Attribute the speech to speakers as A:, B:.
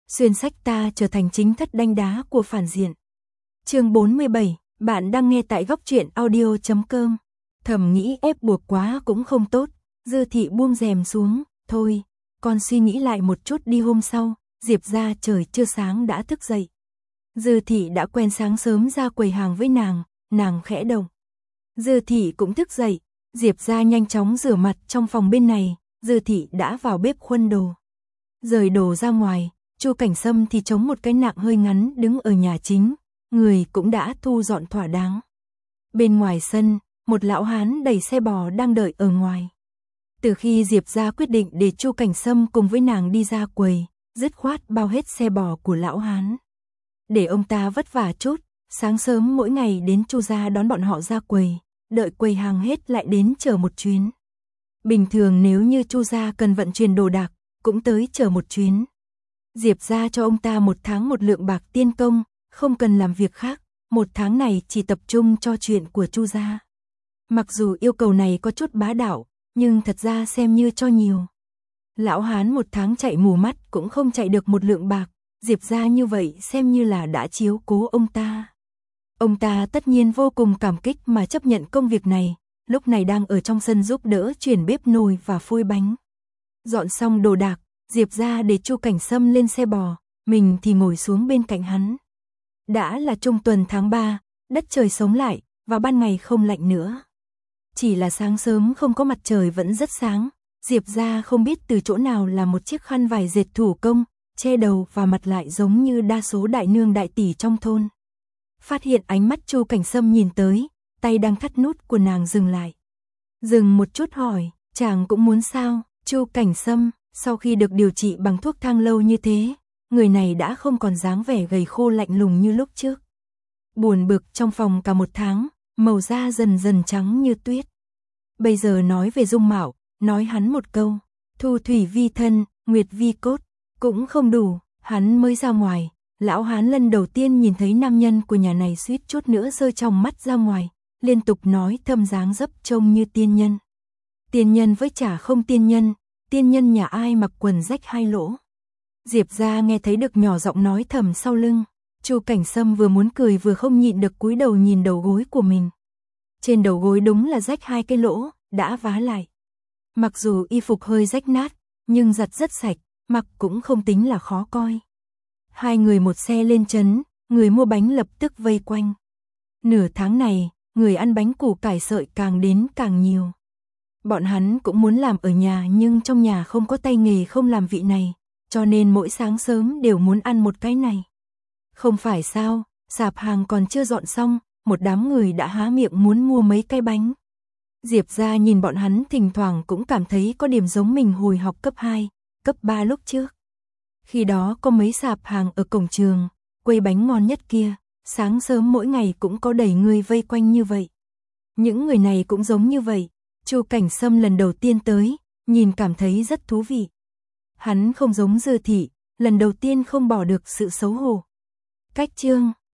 A: xuyên sách ta trở thành chính thất đanh đá của phản diện. Chương 47, bạn đang nghe tại góc truyện audio.com. Thầm nghĩ ép buộc quá cũng không tốt, Dư Thị buông rèm xuống, thôi, con suy nghĩ lại một chút đi. Hôm sau, Diệp ra trời chưa sáng đã thức dậy. Dư Thị đã quen sáng sớm ra quầy hàng với nàng khẽ động. Dư Thị cũng thức dậy, Diệp ra nhanh chóng rửa mặt trong phòng bên này, Dư Thị đã vào bếp khuân đồ. Rời đồ ra ngoài, Chu Cảnh Sâm thì chống một cái nạng hơi ngắn đứng ở nhà chính, người cũng đã thu dọn thỏa đáng. Bên ngoài sân, một lão hán đẩy xe bò đang đợi ở ngoài. Từ khi Diệp ra quyết định để Chu Cảnh Sâm cùng với nàng đi ra quầy, dứt khoát bao hết xe bò của lão hán. Để ông ta vất vả chút, sáng sớm mỗi ngày đến Chu gia đón bọn họ ra quầy, đợi quầy hàng hết lại đến chờ một chuyến. Bình thường nếu như Chu gia cần vận chuyển đồ đạc, cũng tới chờ một chuyến. Diệp ra cho ông ta một tháng một lượng bạc tiên công, không cần làm việc khác, một tháng này chỉ tập trung cho chuyện của Chu gia. Mặc dù yêu cầu này có chút bá đạo, nhưng thật ra xem như cho nhiều. Lão hán một tháng chạy mù mắt cũng không chạy được một lượng bạc, Diệp ra như vậy xem như là đã chiếu cố ông ta. Ông ta tất nhiên vô cùng cảm kích mà chấp nhận công việc này, lúc này đang ở trong sân giúp đỡ chuyển bếp nồi và phôi bánh. Dọn xong đồ đạc, Diệp ra để Chu Cảnh Sâm lên xe bò, mình thì ngồi xuống bên cạnh hắn. Đã là trung tuần tháng 3, đất trời sống lại, và ban ngày không lạnh nữa. Chỉ là sáng sớm không có mặt trời vẫn rất sáng, Diệp ra không biết từ chỗ nào là một chiếc khăn vải dệt thủ công, che đầu và mặt lại giống như đa số đại nương đại tỷ trong thôn. Phát hiện ánh mắt Chu Cảnh Sâm nhìn tới, tay đang thắt nút của nàng dừng lại. Dừng một chút hỏi, chàng cũng muốn sao? Chu Cảnh Sâm, sau khi được điều trị bằng thuốc thang lâu như thế, người này đã không còn dáng vẻ gầy khô lạnh lùng như lúc trước. Buồn bực trong phòng cả một tháng, màu da dần dần trắng như tuyết. Bây giờ nói về dung mạo, nói hắn một câu, thu thủy vi thân, nguyệt vi cốt, cũng không đủ. Hắn mới ra ngoài, lão hán lần đầu tiên nhìn thấy nam nhân của nhà này suýt chút nữa rơi trong mắt ra ngoài, liên tục nói thâm dáng dấp trông như tiên nhân. Tiên nhân với chả không tiên nhân nhà ai mặc quần rách hai lỗ. Diệp ra nghe thấy được nhỏ giọng nói thầm sau lưng. Chu Cảnh Sâm vừa muốn cười vừa không nhịn được cúi đầu nhìn đầu gối của mình. Trên đầu gối đúng là rách hai cái lỗ, đã vá lại. Mặc dù y phục hơi rách nát, nhưng giặt rất sạch, mặc cũng không tính là khó coi. Hai người một xe lên trấn, người mua bánh lập tức vây quanh. Nửa tháng này, người ăn bánh củ cải sợi càng đến càng nhiều. Bọn hắn cũng muốn làm ở nhà nhưng trong nhà không có tay nghề không làm vị này, cho nên mỗi sáng sớm đều muốn ăn một cái này. Không phải sao, sạp hàng còn chưa dọn xong, một đám người đã há miệng muốn mua mấy cái bánh. Diệp ra nhìn bọn hắn thỉnh thoảng cũng cảm thấy có điểm giống mình hồi học cấp 2, cấp 3 lúc trước. Khi đó có mấy sạp hàng ở cổng trường, quầy bánh ngon nhất kia, sáng sớm mỗi ngày cũng có đầy người vây quanh như vậy. Những người này cũng giống như vậy. Chu Cảnh Sâm lần đầu tiên tới, nhìn cảm thấy rất thú vị. Hắn không giống Dư Thị, lần đầu tiên không bỏ được sự xấu hổ. Cách chương